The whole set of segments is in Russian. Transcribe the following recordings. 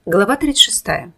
Глава 36.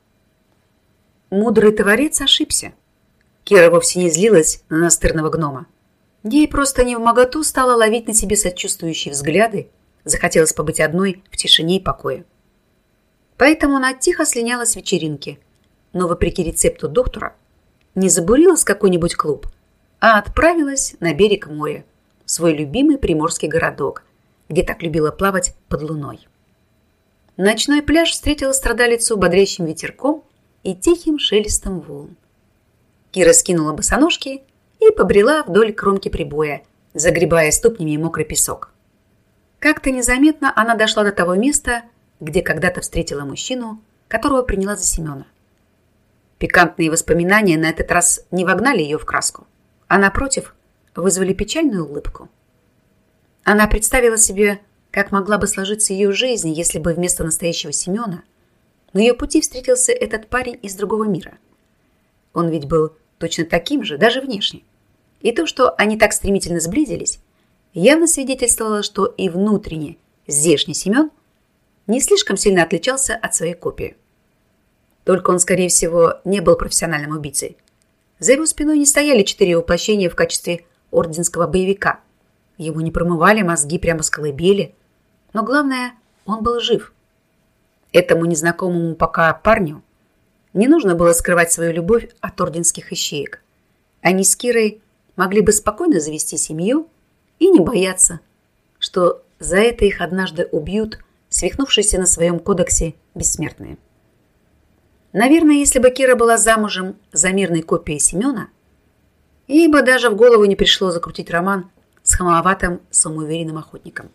Мудрый творец ошибся. Кира вовсе не злилась на настырного гнома. Ей просто невмоготу стало ловить на себе сочувствующие взгляды, захотелось побыть одной в тишине и покое. Поэтому она тихо слиняла с вечеринки, но, вопреки рецепту доктора, не забурилась в какой-нибудь клуб, а отправилась на берег моря, в свой любимый приморский городок, где так любила плавать под луной. Ночной пляж встретил страдалицу бодрящим ветерком и тихим шелестом волн. Кира скинула босоножки и побрела вдоль кромки прибоя, загребая ступнями мокрый песок. Как-то незаметно она дошла до того места, где когда-то встретила мужчину, которого приняла за Семена. Пикантные воспоминания на этот раз не вогнали ее в краску, а, напротив, вызвали печальную улыбку. Она представила себе, как могла бы сложиться ее жизнь, если бы вместо настоящего Семена на ее пути встретился этот парень из другого мира. Он ведь был точно таким же, даже внешне. И то, что они так стремительно сблизились, явно свидетельствовало, что и внутренне здешний Семен не слишком сильно отличался от своей копии. Только он, скорее всего, не был профессиональным убийцей. За его спиной не стояли 4 воплощения в качестве орденского боевика. Ему не промывали мозги прямо с колыбели. Но главное, он был жив. Этому незнакомому пока парню не нужно было скрывать свою любовь от орденских ищеек. Они с Кирой могли бы спокойно завести семью и не бояться, что за это их однажды убьют свихнувшиеся на своем кодексе бессмертные. Наверное, если бы Кира была замужем за мирной копией Семена, ей бы даже в голову не пришло закрутить роман с хамоватым самоуверенным охотником.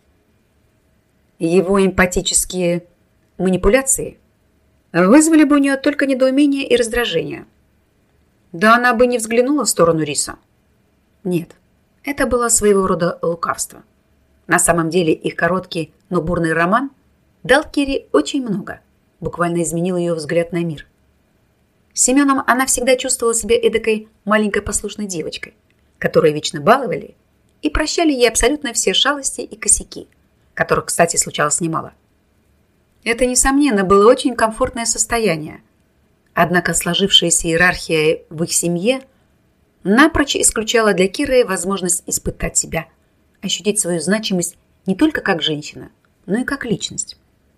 Его эмпатические манипуляции вызвали бы у нее только недоумение и раздражение. Да она бы не взглянула в сторону Риса. Нет, это было своего рода лукавство. На самом деле их короткий, но бурный роман дал Кире очень много, буквально изменил ее взгляд на мир. С Семеном она всегда чувствовала себя эдакой маленькой послушной девочкой, которую вечно баловали и прощали ей абсолютно все шалости и косяки, которых, кстати, случалось немало. Это, несомненно, было очень комфортное состояние. Однако сложившаяся иерархия в их семье напрочь исключала для Киры возможность испытать себя, ощутить свою значимость не только как женщина, но и как личность.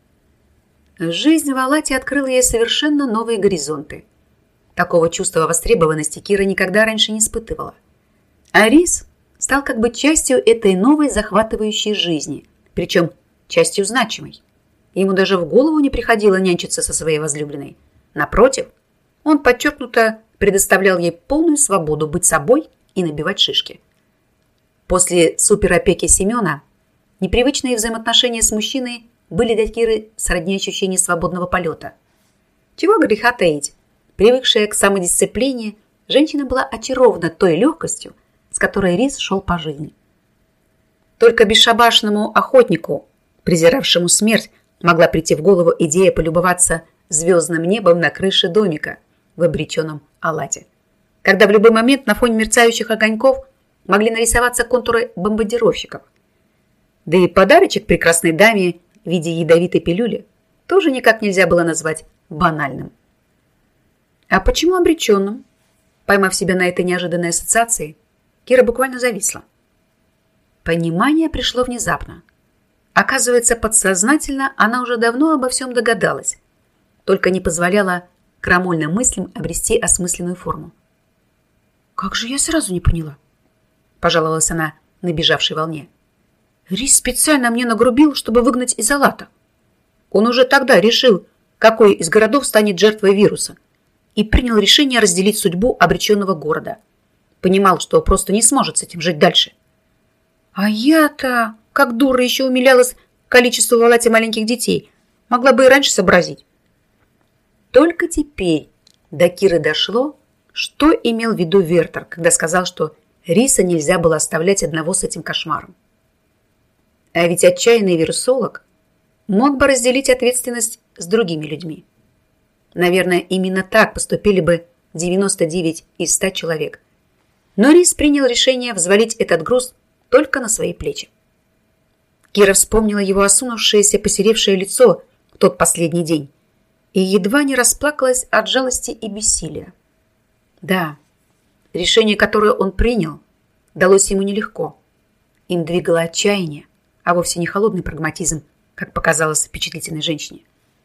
Жизнь в Алате открыла ей совершенно новые горизонты. Такого чувства востребованности Кира никогда раньше не испытывала. А Рис стал как бы частью этой новой захватывающей жизни, причем частью значимой. Ему даже в голову не приходило нянчиться со своей возлюбленной. Напротив, он подчеркнуто предоставлял ей полную свободу быть собой и набивать шишки. После суперопеки Семена непривычные взаимоотношения с мужчиной были для Киры сродни ощущению свободного полета. Чего греха таить, привыкшая к самодисциплине, женщина была очарована той легкостью, с которой Рис шел по жизни. Только бесшабашному охотнику, презиравшему смерть, могла прийти в голову идея полюбоваться звездным небом на крыше домика в обреченном Алате, когда в любой момент на фоне мерцающих огоньков могли нарисоваться контуры бомбардировщиков. Да и подарочек прекрасной даме в виде ядовитой пилюли тоже никак нельзя было назвать банальным. А почему обреченным? Поймав себя на этой неожиданной ассоциации, Кира буквально зависла. Понимание пришло внезапно. Оказывается, подсознательно она уже давно обо всем догадалась, только не позволяла крамольным мыслям обрести осмысленную форму. «Как же я сразу не поняла?» – пожаловалась она набежавшей волне. «Рис специально мне нагрубил, чтобы выгнать из Алата. Он уже тогда решил, какой из городов станет жертвой вируса, и принял решение разделить судьбу обреченного города. Понимал, что просто не сможет с этим жить дальше. А я-то, как дура, еще умилялась количеству в Алате маленьких детей. Могла бы и раньше сообразить». Только теперь до Киры дошло, что имел в виду Вертер, когда сказал, что Риса нельзя было оставлять одного с этим кошмаром. А ведь отчаянный вирусолог мог бы разделить ответственность с другими людьми. Наверное, именно так поступили бы 99 из 100 человек. Но Рис принял решение взвалить этот груз только на свои плечи. Кира вспомнила его осунувшееся, посеревшее лицо в тот последний день и едва не расплакалась от жалости и бессилия. Да, решение, которое он принял, далось ему нелегко. Им двигало отчаяние, а вовсе не холодный прагматизм, как показалось впечатлительной женщине.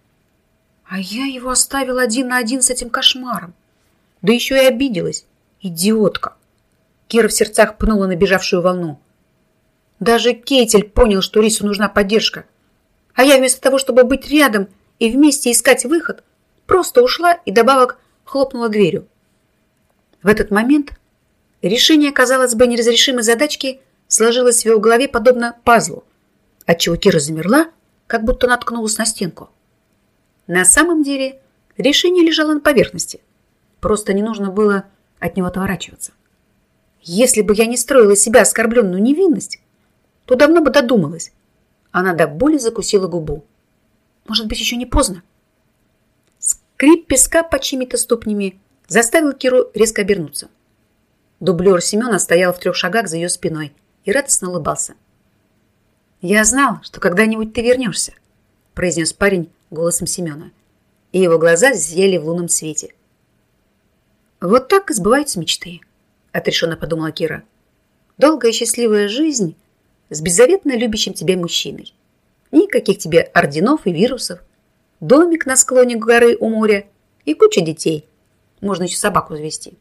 А я его оставила один на один с этим кошмаром. Да еще и обиделась. Идиотка. Кира в сердцах пнула набежавшую волну. Даже Кейтель понял, что Рису нужна поддержка. А я вместо того, чтобы быть рядом и вместе искать выход, просто ушла и добавок хлопнула дверью. В этот момент решение, казалось бы, неразрешимой задачки сложилось в его голове подобно пазлу, отчего Кира замерла, как будто наткнулась на стенку. На самом деле решение лежало на поверхности. Просто не нужно было от него отворачиваться. Если бы я не строила из себя оскорбленную невинность, то давно бы додумалась. Она до боли закусила губу. Может быть, еще не поздно? Скрип песка под чьими-то ступнями заставил Киру резко обернуться. Дублер Семена стоял в 3 шагах за ее спиной и радостно улыбался. «Я знал, что когда-нибудь ты вернешься», произнес парень голосом Семена, и его глаза зияли в лунном свете. «Вот так и сбываются мечты», отрешенно подумала Кира. «Долгая и счастливая жизнь с беззаветно любящим тебя мужчиной. Никаких тебе орденов и вирусов, домик на склоне горы у моря и куча детей. Можно еще собаку завести».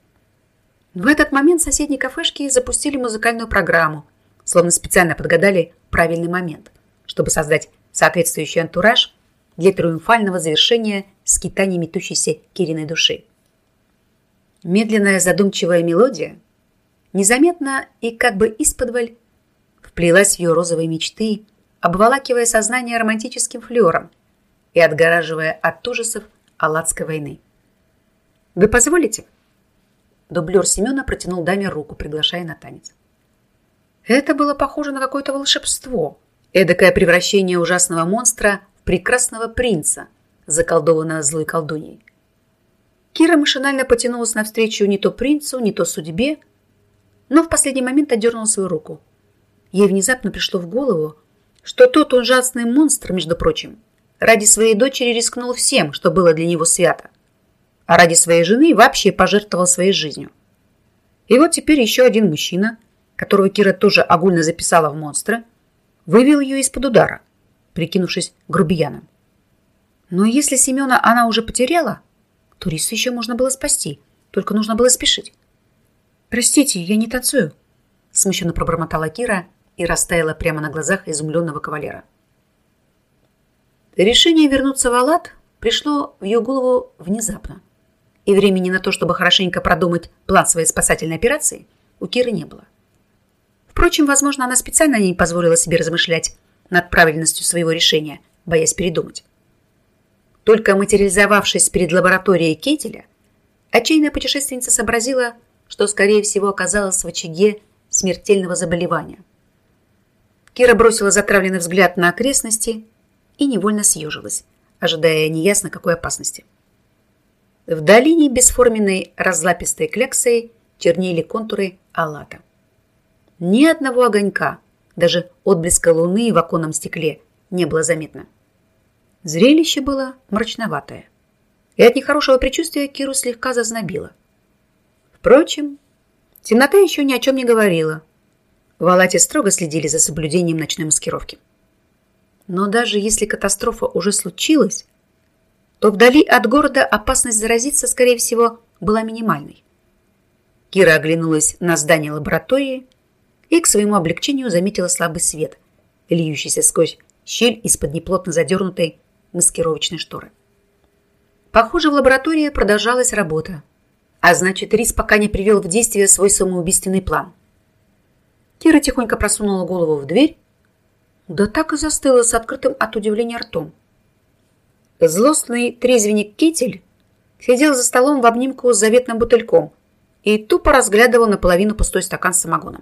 В этот момент в соседней кафешке запустили музыкальную программу, словно специально подгадали правильный момент, чтобы создать соответствующий антураж для триумфального завершения скитаний метущейся Кириной души. Медленная задумчивая мелодия незаметно и как бы исподволь вплелась в ее розовые мечты, обволакивая сознание романтическим флером и отгораживая от ужасов Алладской войны. «Вы позволите?» Дублер Семена протянул даме руку, приглашая на танец. Это было похоже на какое-то волшебство, эдакое превращение ужасного монстра в прекрасного принца, заколдованного злой колдуньей. Кира машинально потянулась навстречу не то принцу, не то судьбе, но в последний момент отдернула свою руку. Ей внезапно пришло в голову, что тот ужасный монстр, между прочим, ради своей дочери рискнул всем, что было для него свято, а ради своей жены вообще пожертвовал своей жизнью. И вот теперь еще один мужчина, которого Кира тоже огульно записала в монстра, вывел ее из-под удара, прикинувшись грубияном. Но если Семена она уже потеряла, то Рису еще можно было спасти, только нужно было спешить. «Простите, я не танцую», — смущенно пробормотала Кира и растаяла прямо на глазах изумленного кавалера. Решение вернуться в Аллат пришло в ее голову внезапно, и времени на то, чтобы хорошенько продумать план своей спасательной операции, у Киры не было. Впрочем, возможно, она специально не позволила себе размышлять над правильностью своего решения, боясь передумать. Только материализовавшись перед лабораторией Кейтеля, отчаянная путешественница сообразила, что, скорее всего, оказалась в очаге смертельного заболевания. Кира бросила затравленный взгляд на окрестности и невольно съежилась, ожидая неясно какой опасности. В долине бесформенной разлапистой кляксой чернели контуры Аллата. Ни одного огонька, даже отблеска луны в оконном стекле, не было заметно. Зрелище было мрачноватое, и от нехорошего предчувствия Киру слегка зазнобило. Впрочем, темнота еще ни о чем не говорила. В Аллате строго следили за соблюдением ночной маскировки. Но даже если катастрофа уже случилась, то вдали от города опасность заразиться, скорее всего, была минимальной. Кира оглянулась на здание лаборатории и к своему облегчению заметила слабый свет, льющийся сквозь щель из-под неплотно задернутой маскировочной шторы. Похоже, в лаборатории продолжалась работа, а значит, Рис пока не привел в действие свой самоубийственный план. Кира тихонько просунула голову в дверь, да так и застыла с открытым от удивления ртом. Злостный трезвенник Кейтель сидел за столом в обнимку с заветным бутыльком и тупо разглядывал наполовину пустой стакан с самогоном.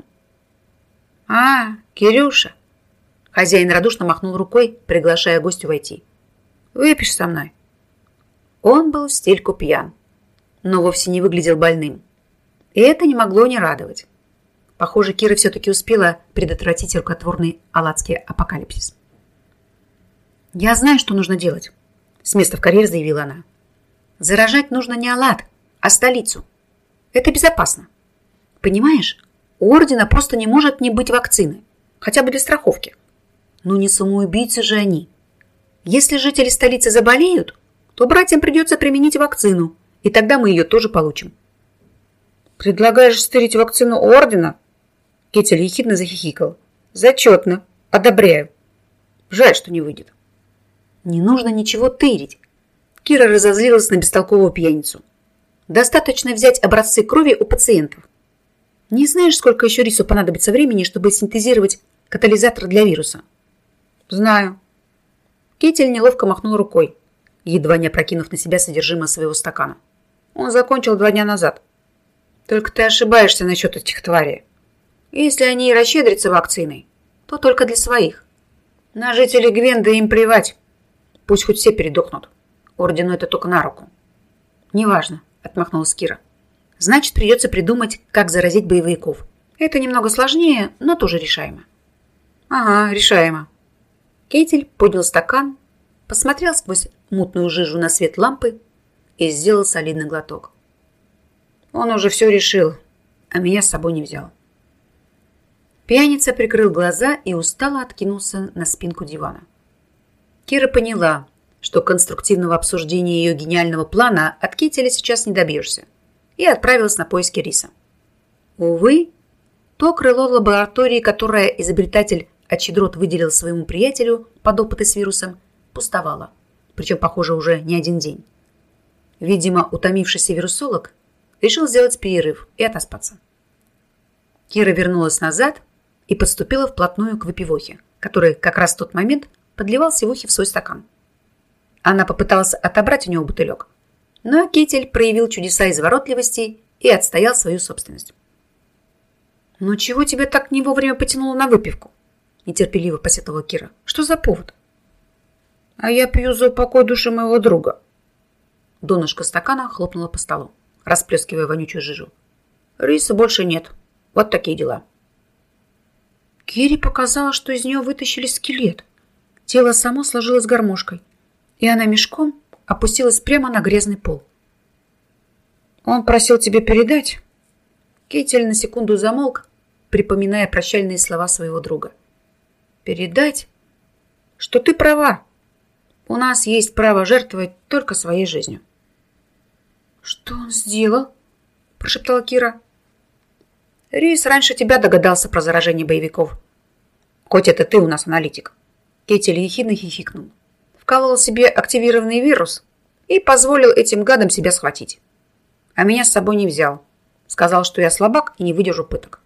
«А, Кирюша!» Хозяин радушно махнул рукой, приглашая гостю войти. «Выпьешь со мной?» Он был в стельку пьян, но вовсе не выглядел больным. И это не могло не радовать. Похоже, Кира все-таки успела предотвратить рукотворный алладский апокалипсис. «Я знаю, что нужно делать», с места в карьер заявила она. Заражать нужно не Аллат, а столицу. Это безопасно. Понимаешь, у Ордена просто не может не быть вакцины, хотя бы для страховки. Но не самоубийцы же они. Если жители столицы заболеют, то братьям придется применить вакцину, и тогда мы ее тоже получим. Предлагаешь стырить вакцину у Ордена? Кетель ехидно захихикал. Зачетно. Одобряю. Жаль, что не выйдет. Не нужно ничего тырить. Кира разозлилась на бестолковую пьяницу. Достаточно взять образцы крови у пациентов. Не знаешь, сколько еще рису понадобится времени, чтобы синтезировать катализатор для вируса? Знаю. Кетель неловко махнул рукой, едва не опрокинув на себя содержимое своего стакана. Он закончил 2 дня назад. Только ты ошибаешься насчет этих тварей. Если они и расщедрятся вакциной, то только для своих. На жителей Гвенда им плевать. Пусть хоть все передохнут. Ордену это только на руку. Неважно, отмахнулась Кира. Значит, придется придумать, как заразить боевиков. Это немного сложнее, но тоже решаемо. Ага, решаемо. Кетель поднял стакан, посмотрел сквозь мутную жижу на свет лампы и сделал солидный глоток. Он уже все решил, а меня с собой не взял. Пьяница прикрыл глаза и устало откинулся на спинку дивана. Кира поняла, что конструктивного обсуждения ее гениального плана от Кетеля сейчас не добьешься, и отправилась на поиски риса. Увы, то крыло лаборатории, которое изобретатель Ачедрот выделил своему приятелю под опыты с вирусом, пустовало, причем, похоже, уже не один день. Видимо, утомившийся вирусолог решил сделать перерыв и отоспаться. Кира вернулась назад и подступила вплотную к выпивохе, который как раз в тот момент подливал сивухи в свой стакан. Она попыталась отобрать у него бутылек, но Кетель проявил чудеса изворотливости и отстоял свою собственность. «Ну чего тебя так не вовремя потянуло на выпивку?» – нетерпеливо посетовала Кира. «Что за повод?» «А я пью за упокой души моего друга». Донышко стакана хлопнуло по столу, расплескивая вонючую жижу. «Риса больше нет. Вот такие дела». Кире показалось, что из нее вытащили скелет. Тело само сложилось гармошкой, и она мешком опустилась прямо на грязный пол. «Он просил тебе передать?» Кетель на секунду замолк, припоминая прощальные слова своего друга. «Передать? Что ты права. У нас есть право жертвовать только своей жизнью». «Что он сделал?» – прошептала Кира. «Рис раньше тебя догадался про заражение боевиков. Хоть это ты у нас аналитик». Кетель ехидно хихикнул. Вколол себе активированный вирус и позволил этим гадам себя схватить. А меня с собой не взял. Сказал, что я слабак и не выдержу пыток.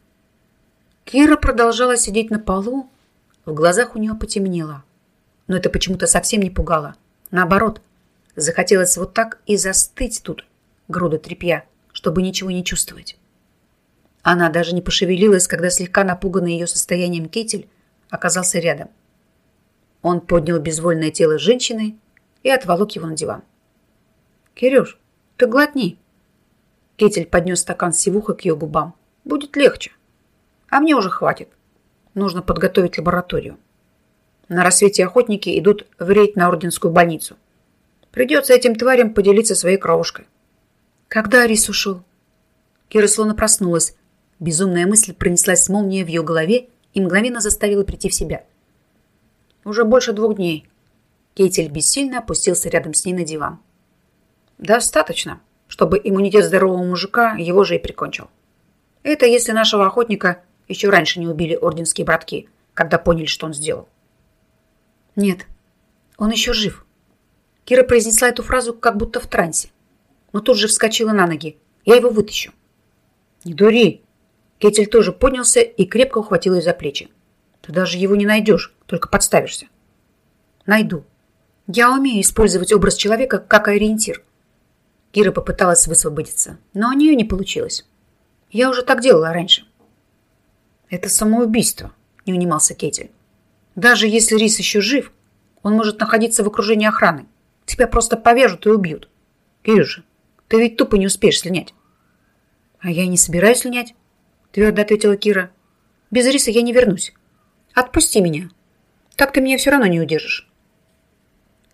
Кира продолжала сидеть на полу. В глазах у нее потемнело. Но это почему-то совсем не пугало. Наоборот, захотелось вот так и застыть тут, груда тряпья, чтобы ничего не чувствовать. Она даже не пошевелилась, когда слегка напуганный ее состоянием Кетель оказался рядом. Он поднял безвольное тело женщины и отволок его на диван. «Кирюш, ты глотни». Кетель поднес стакан с сивухой к ее губам. «Будет легче. А мне уже хватит. Нужно подготовить лабораторию. На рассвете охотники идут в рейд на Орденскую больницу. Придется этим тварям поделиться своей кровушкой». «Когда Рис ушел?» Кира словно проснулась. Безумная мысль пронеслась с молнией в ее голове и мгновенно заставила прийти в себя. «Уже больше 2 дней». Кетель бессильно опустился рядом с ней на диван. «Достаточно, чтобы иммунитет здорового мужика его же и прикончил. Это если нашего охотника еще раньше не убили орденские братки, когда поняли, что он сделал». «Нет, он еще жив». Кира произнесла эту фразу как будто в трансе, но тут же вскочила на ноги. «Я его вытащу». «Не дури». Кетель тоже поднялся и крепко ухватил ее за плечи. «Ты даже его не найдешь, только подставишься». «Найду. Я умею использовать образ человека как ориентир». Кира попыталась высвободиться, но у нее не получилось. «Я уже так делала раньше». «Это самоубийство», — не унимался Кетель. «Даже если Рис еще жив, он может находиться в окружении охраны. Тебя просто повяжут и убьют. Кирюша, ты ведь тупо не успеешь слинять». «А я не собираюсь слинять», — твердо ответила Кира. «Без Риса я не вернусь. Отпусти меня. Так ты меня все равно не удержишь».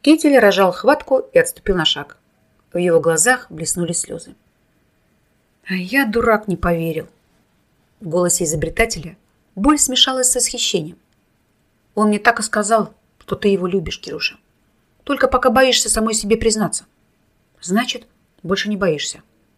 Китель разжал хватку и отступил на шаг. В его глазах блеснули слезы. А я, дурак, не поверил. В голосе изобретателя боль смешалась с восхищением. Он мне так и сказал, что ты его любишь, Кирюша. Только пока боишься самой себе признаться. Значит, больше не боишься.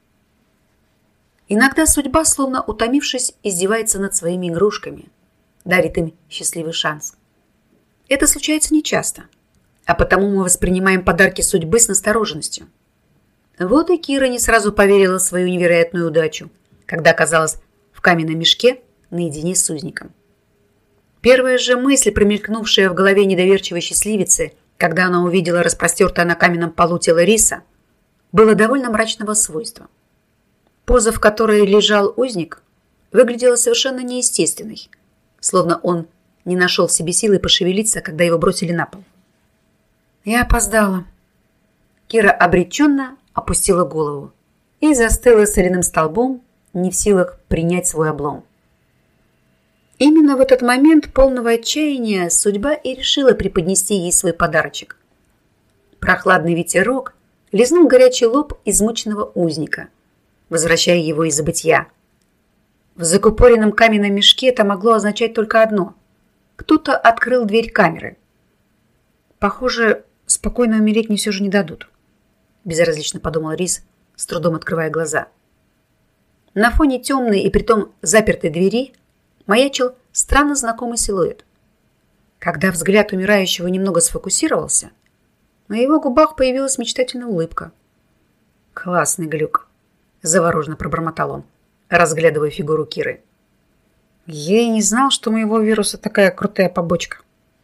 Иногда судьба, словно утомившись, издевается над своими игрушками, дарит им счастливый шанс. Это случается нечасто, а потому мы воспринимаем подарки судьбы с настороженностью. Вот и Кира не сразу поверила в свою невероятную удачу, когда оказалась в каменном мешке наедине с узником. Первая же мысль, промелькнувшая в голове недоверчивой счастливицы, когда она увидела распростертое на каменном полу тело риса, было довольно мрачного свойства. Поза, в которой лежал узник, выглядела совершенно неестественной, словно он не нашел в себе силы пошевелиться, когда его бросили на пол. Я опоздала. Кира обреченно опустила голову и застыла соляным столбом, не в силах принять свой облом. Именно в этот момент полного отчаяния судьба и решила преподнести ей свой подарочек. Прохладный ветерок лизнул горячий лоб измученного узника, возвращая его из забытья. В закупоренном каменном мешке это могло означать только одно. Кто-то открыл дверь камеры. Похоже, спокойно умереть мне все же не дадут. Безразлично подумал Рис, с трудом открывая глаза. На фоне темной и притом запертой двери маячил странно знакомый силуэт. Когда взгляд умирающего немного сфокусировался, на его губах появилась мечтательная улыбка. «Классный глюк», – завороженно пробормотал он, разглядывая фигуру Киры. «Я и не знал, что у моего вируса такая крутая побочка».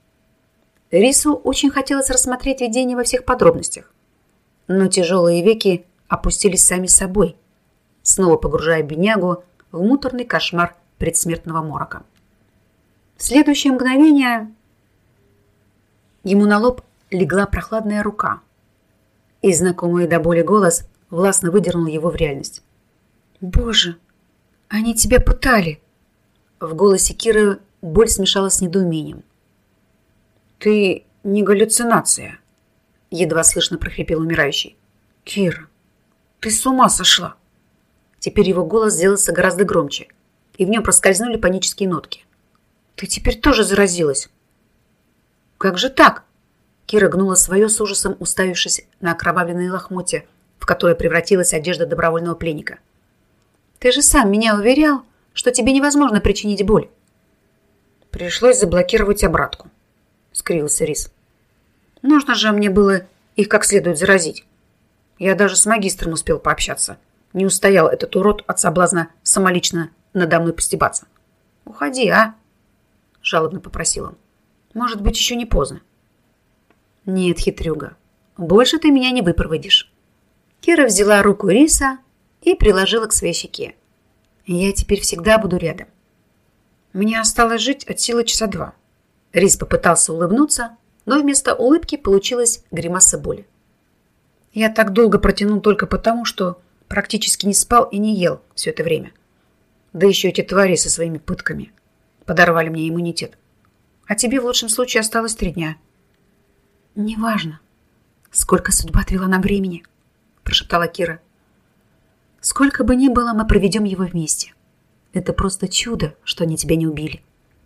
Рису очень хотелось рассмотреть видение во всех подробностях, но тяжелые веки опустились сами собой, снова погружая беднягу в муторный кошмар предсмертного морока. В следующее мгновение ему на лоб легла прохладная рука, и знакомый до боли голос властно выдернул его в реальность. «Боже, они тебя пытали!» В голосе Киры боль смешалась с недоумением. «Ты не галлюцинация!» Едва слышно прохрипел умирающий. «Кира, ты с ума сошла!» Теперь его голос сделался гораздо громче, и в нем проскользнули панические нотки. «Ты теперь тоже заразилась!» «Как же так?» Кира гнула свое с ужасом, уставившись на окровавленные лохмотья, в которые превратилась одежда добровольного пленника. «Ты же сам меня уверял, что тебе невозможно причинить боль!» «Пришлось заблокировать обратку», — скривился Рис. «Нужно же мне было их как следует заразить. Я даже с магистром успел пообщаться. Не устоял этот урод от соблазна самолично надо мной постебаться. Уходи, а?» — жалобно попросил он. «Может быть, еще не поздно». «Нет, хитрюга, больше ты меня не выпроводишь». Кира взяла руку Риса и приложила к своей щеке. «Я теперь всегда буду рядом». «Мне осталось жить от силы часа 2». Рис попытался улыбнуться, но вместо улыбки получилась гримаса боли. «Я так долго протянул только потому, что практически не спал и не ел все это время. Да еще эти твари со своими пытками подорвали мне иммунитет. А тебе в лучшем случае осталось 3 дня». «Неважно, сколько судьба отвела нам времени», – прошептала Кира. «Сколько бы ни было, мы проведем его вместе. Это просто чудо, что они тебя не убили».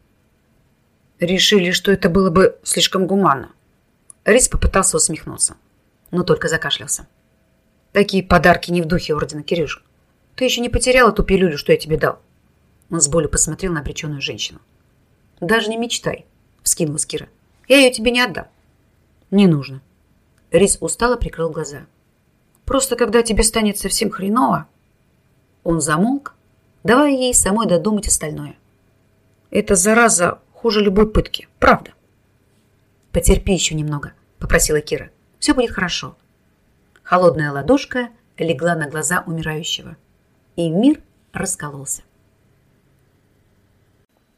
«Решили, что это было бы слишком гуманно». Рис попытался усмехнуться, но только закашлялся. «Такие подарки не в духе ордена, Кирюш. Ты еще не потеряла ту пилюлю, что я тебе дал». Он с болью посмотрел на обреченную женщину. «Даже не мечтай», – вскинулась Кира. «Я ее тебе не отдам». «Не нужно». Рис устало прикрыл глаза. «Просто когда тебе станет совсем хреново...» Он замолк, давая ей самой додумать остальное. «Эта зараза хуже любой пытки, правда». «Потерпи еще немного», – попросила Кира. «Все будет хорошо». Холодная ладошка легла на глаза умирающего, и мир раскололся.